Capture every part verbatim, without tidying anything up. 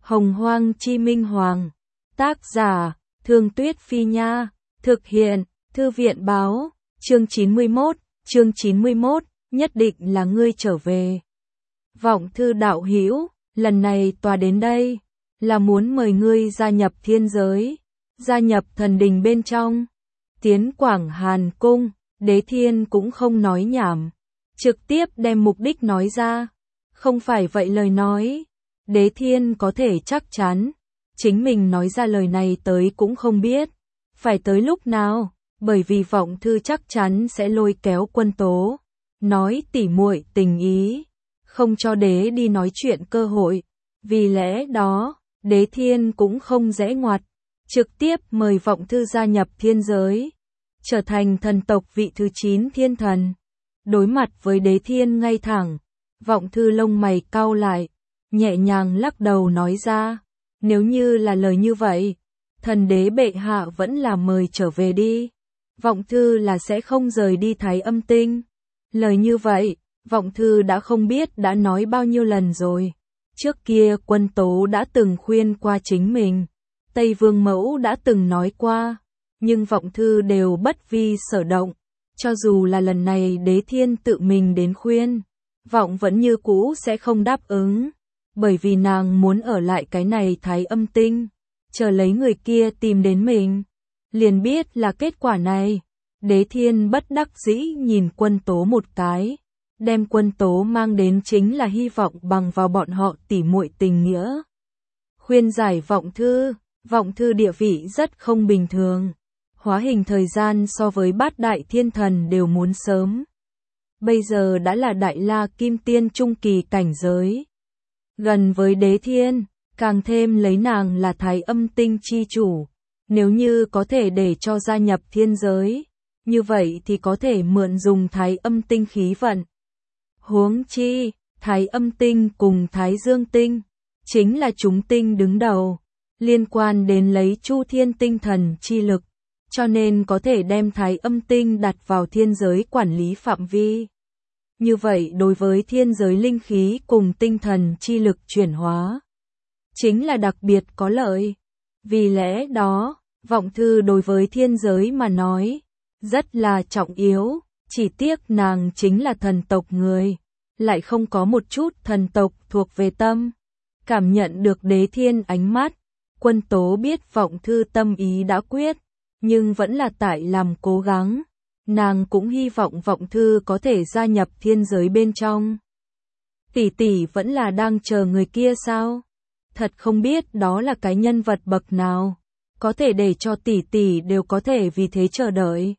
Hồng Hoang Chi Minh Hoàng. Tác giả, Thương Tuyết Phi Nha. Thực hiện, Thư viện Báo. Chương chín mươi mốt, chương chín mươi mốt, nhất định là ngươi trở về. Vọng Thư đạo hữu, lần này tòa đến đây, là muốn mời ngươi gia nhập thiên giới, gia nhập thần đình bên trong. Tiến Quảng Hàn Cung, Đế Thiên cũng không nói nhảm, trực tiếp đem mục đích nói ra. Không phải vậy lời nói, Đế Thiên có thể chắc chắn, chính mình nói ra lời này tới cũng không biết, phải tới lúc nào, bởi vì Vọng Thư chắc chắn sẽ lôi kéo Quân Tố, nói tỉ muội tình ý, không cho đế đi nói chuyện cơ hội, vì lẽ đó, Đế Thiên cũng không dễ ngoặt, trực tiếp mời Vọng Thư gia nhập thiên giới, trở thành thần tộc vị thứ chín thiên thần. Đối mặt với Đế Thiên ngay thẳng, Vọng Thư lông mày cau lại, nhẹ nhàng lắc đầu nói ra, nếu như là lời như vậy, thần đế bệ hạ vẫn là mời trở về đi. Vọng Thư là sẽ không rời đi Thái Âm Tinh. Lời như vậy, Vọng Thư đã không biết đã nói bao nhiêu lần rồi. Trước kia Quân Tố đã từng khuyên qua chính mình, Tây Vương Mẫu đã từng nói qua, nhưng Vọng Thư đều bất vi sở động. Cho dù là lần này Đế Thiên tự mình đến khuyên, Vọng vẫn như cũ sẽ không đáp ứng, bởi vì nàng muốn ở lại cái này Thái Âm Tinh, chờ lấy người kia tìm đến mình. Liền biết là kết quả này, Đế Thiên bất đắc dĩ nhìn Quân Tố một cái, đem Quân Tố mang đến chính là hy vọng bằng vào bọn họ tỉ muội tình nghĩa. Khuyên giải Vọng Thư, Vọng Thư địa vị rất không bình thường, hóa hình thời gian so với bát đại thiên thần đều muốn sớm. Bây giờ đã là Đại La Kim Tiên trung kỳ cảnh giới. Gần với Đế Thiên, càng thêm lấy nàng là Thái Âm Tinh chi chủ. Nếu như có thể để cho gia nhập thiên giới, như vậy thì có thể mượn dùng Thái Âm Tinh khí vận. Huống chi, Thái Âm Tinh cùng Thái Dương Tinh, chính là chúng tinh đứng đầu, liên quan đến lấy Chu Thiên tinh thần chi lực, cho nên có thể đem Thái Âm Tinh đặt vào thiên giới quản lý phạm vi. Như vậy đối với thiên giới linh khí cùng tinh thần chi lực chuyển hóa, chính là đặc biệt có lợi. Vì lẽ đó, Vọng Thư đối với thiên giới mà nói, rất là trọng yếu, chỉ tiếc nàng chính là thần tộc người, lại không có một chút thần tộc thuộc về tâm. Cảm nhận được Đế Thiên ánh mắt, Quân Tố biết Vọng Thư tâm ý đã quyết, nhưng vẫn là tại làm cố gắng. Nàng cũng hy vọng Vọng Thư có thể gia nhập thiên giới bên trong. Tỷ tỷ vẫn là đang chờ người kia sao? Thật không biết đó là cái nhân vật bậc nào, có thể để cho tỷ tỷ đều có thể vì thế chờ đợi.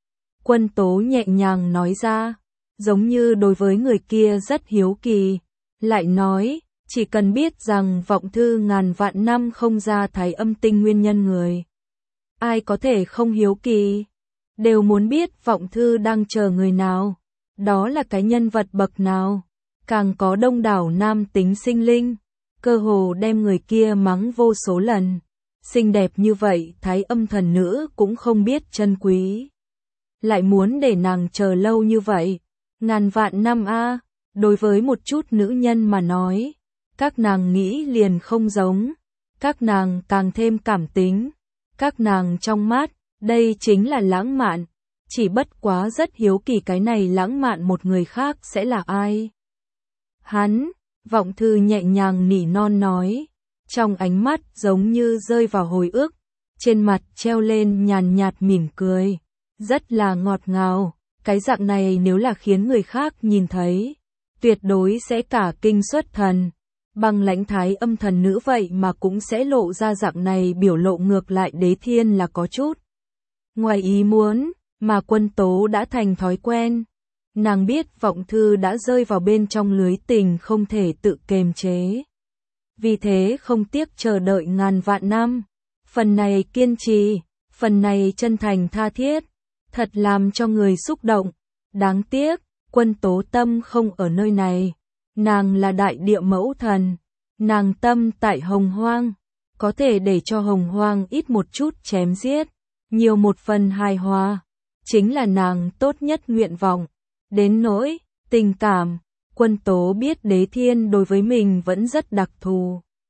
Quân Tố nhẹ nhàng nói ra, giống như đối với người kia rất hiếu kỳ, lại nói, chỉ cần biết rằng Vọng Thư ngàn vạn năm không ra Thái Âm Tinh nguyên nhân người. Ai có thể không hiếu kỳ, đều muốn biết Vọng Thư đang chờ người nào, đó là cái nhân vật bậc nào, càng có đông đảo nam tính sinh linh, cơ hồ đem người kia mắng vô số lần. Xinh đẹp như vậy Thái Âm thần nữ cũng không biết trân quý, lại muốn để nàng chờ lâu như vậy, ngàn vạn năm a. Đối với một chút nữ nhân mà nói, các nàng nghĩ liền không giống, các nàng càng thêm cảm tính, các nàng trong mắt, đây chính là lãng mạn, chỉ bất quá rất hiếu kỳ cái này lãng mạn một người khác sẽ là ai. Hắn, Vọng Thư nhẹ nhàng nỉ non nói, trong ánh mắt giống như rơi vào hồi ức, trên mặt treo lên nhàn nhạt mỉm cười, rất là ngọt ngào, cái dạng này nếu là khiến người khác nhìn thấy, tuyệt đối sẽ cả kinh xuất thần. Bằng lãnh Thái Âm thần nữ vậy mà cũng sẽ lộ ra dạng này biểu lộ ngược lại Đế Thiên là có chút ngoài ý muốn, mà Quân Tố đã thành thói quen. Nàng biết Vọng Thư đã rơi vào bên trong lưới tình không thể tự kiềm chế. Vì thế không tiếc chờ đợi ngàn vạn năm. Phần này kiên trì, phần này chân thành tha thiết, thật làm cho người xúc động. Đáng tiếc, Quân Tố tâm không ở nơi này. Nàng là đại địa mẫu thần, nàng tâm tại Hồng Hoang, có thể để cho Hồng Hoang ít một chút chém giết, nhiều một phần hài hòa, chính là nàng tốt nhất nguyện vọng. Đến nỗi tình cảm, Quân Tố biết Đế Thiên đối với mình vẫn rất đặc thù.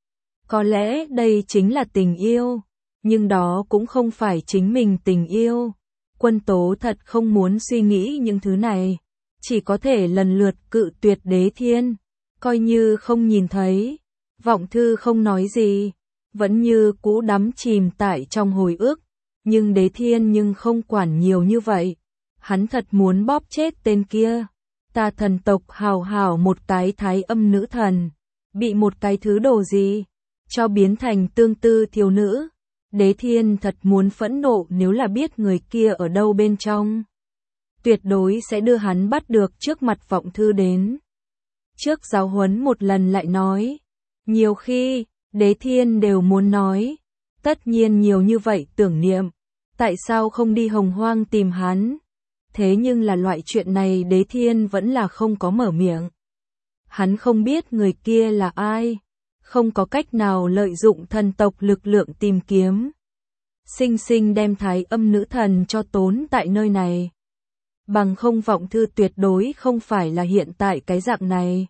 Có lẽ đây chính là tình yêu, nhưng đó cũng không phải chính mình tình yêu. Quân Tố thật không muốn suy nghĩ những thứ này, chỉ có thể lần lượt cự tuyệt Đế Thiên, coi như không nhìn thấy. Vọng Thư không nói gì, vẫn như cũ đắm chìm tại trong hồi ức, nhưng Đế Thiên nhưng không quản nhiều như vậy. Hắn thật muốn bóp chết tên kia. Ta thần tộc hào hào một cái thái âm nữ thần, bị một cái thứ đồ gì cho biến thành tương tư thiếu nữ. Đế Thiên thật muốn phẫn nộ, nếu là biết người kia ở đâu bên trong, tuyệt đối sẽ đưa hắn bắt được trước mặt Vọng Thư đến. Trước giáo huấn một lần lại nói, nhiều khi, Đế Thiên đều muốn nói, tất nhiên nhiều như vậy tưởng niệm, tại sao không đi Hồng Hoang tìm hắn? Thế nhưng là loại chuyện này Đế Thiên vẫn là không có mở miệng. Hắn không biết người kia là ai, không có cách nào lợi dụng thần tộc lực lượng tìm kiếm. Sinh sinh đem thái âm nữ thần cho tốn tại nơi này. Bằng không Vọng Thư tuyệt đối không phải là hiện tại cái dạng này.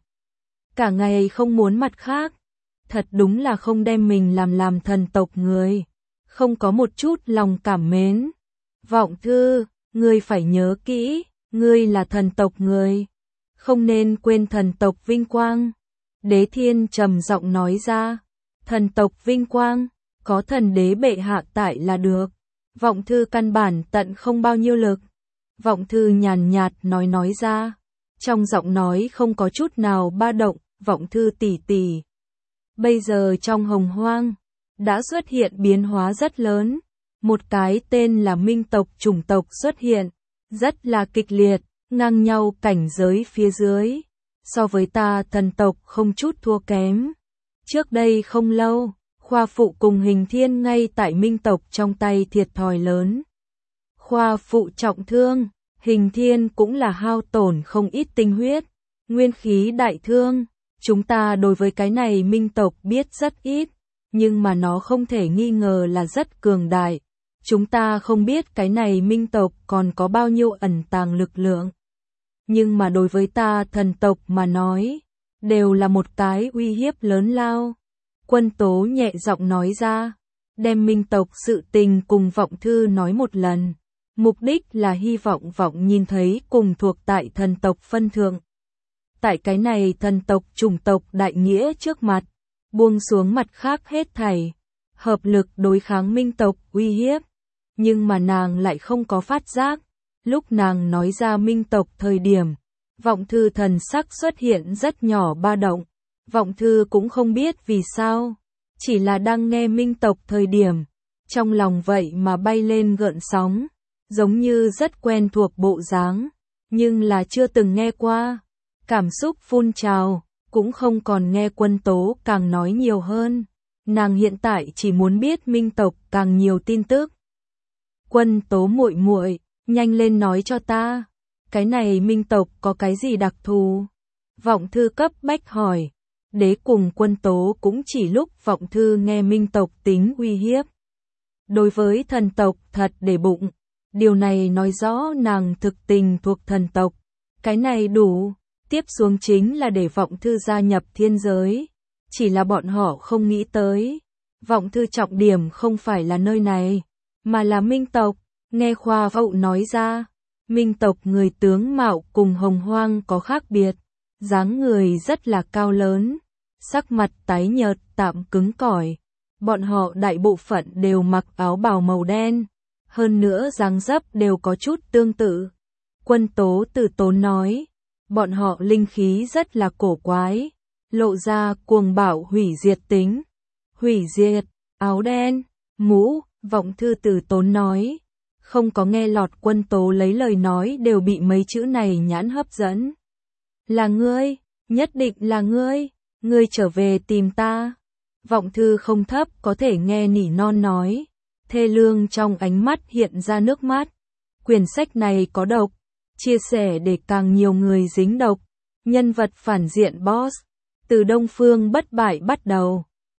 Cả ngày không muốn mặt khác. Thật đúng là không đem mình làm làm thần tộc người. Không có một chút lòng cảm mến. Vọng Thư, ngươi phải nhớ kỹ, ngươi là thần tộc người. Không nên quên thần tộc vinh quang. Đế Thiên trầm giọng nói ra. Thần tộc vinh quang, có thần đế bệ hạ tại là được. Vọng Thư căn bản tận không bao nhiêu lực. Vọng Thư nhàn nhạt nói nói ra. Trong giọng nói không có chút nào ba động. Vọng Thư tỷ tỷ. Bây giờ trong Hồng Hoang, đã xuất hiện biến hóa rất lớn. Một cái tên là Minh tộc chủng tộc xuất hiện, rất là kịch liệt, ngang nhau cảnh giới phía dưới. So với ta thần tộc không chút thua kém. Trước đây không lâu, Khoa Phụ cùng Hình Thiên ngay tại Minh tộc trong tay thiệt thòi lớn. Khoa Phụ trọng thương, Hình Thiên cũng là hao tổn không ít tinh huyết, nguyên khí đại thương. Chúng ta đối với cái này Minh tộc biết rất ít, nhưng mà nó không thể nghi ngờ là rất cường đại. Chúng ta không biết cái này Minh tộc còn có bao nhiêu ẩn tàng lực lượng. Nhưng mà đối với ta thần tộc mà nói, đều là một cái uy hiếp lớn lao. Quân Tố nhẹ giọng nói ra, đem Minh tộc sự tình cùng Vọng Thư nói một lần. Mục đích là hy vọng Vọng nhìn thấy cùng thuộc tại thần tộc phân thượng. Tại cái này thần tộc chủng tộc đại nghĩa trước mặt, buông xuống mặt khác hết thảy, hợp lực đối kháng Minh tộc uy hiếp. Nhưng mà nàng lại không có phát giác. Lúc nàng nói ra Minh tộc thời điểm, Vọng Thư thần sắc xuất hiện rất nhỏ ba động. Vọng Thư cũng không biết vì sao, chỉ là đang nghe Minh tộc thời điểm, trong lòng vậy mà bay lên gợn sóng, giống như rất quen thuộc bộ dáng, nhưng là chưa từng nghe qua. Cảm xúc phun trào, cũng không còn nghe Quân Tố càng nói nhiều hơn. Nàng hiện tại chỉ muốn biết Minh tộc càng nhiều tin tức. Quân Tố muội muội, nhanh lên nói cho ta, cái này Minh tộc có cái gì đặc thù? Vọng Thư cấp bách hỏi. Đế cùng Quân Tố cũng chỉ lúc Vọng Thư nghe Minh tộc tính uy hiếp. Đối với thần tộc thật để bụng, điều này nói rõ nàng thực tình thuộc thần tộc. Cái này đủ, tiếp xuống chính là để Vọng Thư gia nhập thiên giới. Chỉ là bọn họ không nghĩ tới. Vọng Thư trọng điểm không phải là nơi này, mà là Minh tộc. Nghe Khoa Phụ nói ra, Minh tộc người tướng mạo cùng Hồng Hoang có khác biệt. Dáng người rất là cao lớn, sắc mặt tái nhợt tạm cứng cỏi. Bọn họ đại bộ phận đều mặc áo bào màu đen, hơn nữa dáng dấp đều có chút tương tự. Quân Tố từ tốn nói, bọn họ linh khí rất là cổ quái, lộ ra cuồng bạo hủy diệt tính. Hủy diệt, áo đen, mũ, Vọng Thư từ tốn nói. Không có nghe lọt Quân Tố lấy lời nói đều bị mấy chữ này nhãn hấp dẫn. Là ngươi, nhất định là ngươi, ngươi trở về tìm ta. Vọng Thư không thấp có thể nghe nỉ non nói. Thê lương trong ánh mắt hiện ra nước mắt. Quyển sách này có độc, chia sẻ để càng nhiều người dính độc. Nhân vật phản diện boss, từ Đông Phương bất bại bắt đầu.